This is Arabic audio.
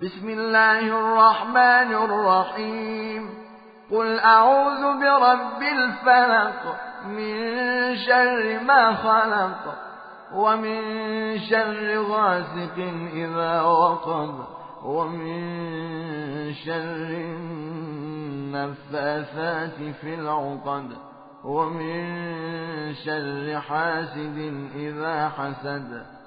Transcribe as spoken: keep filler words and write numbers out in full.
بسم الله الرحمن الرحيم قل أعوذ برب الفلق من شر ما خلق ومن شر غاسق إذا وقب ومن شر النفاثات في العقد ومن شر حاسد إذا حسد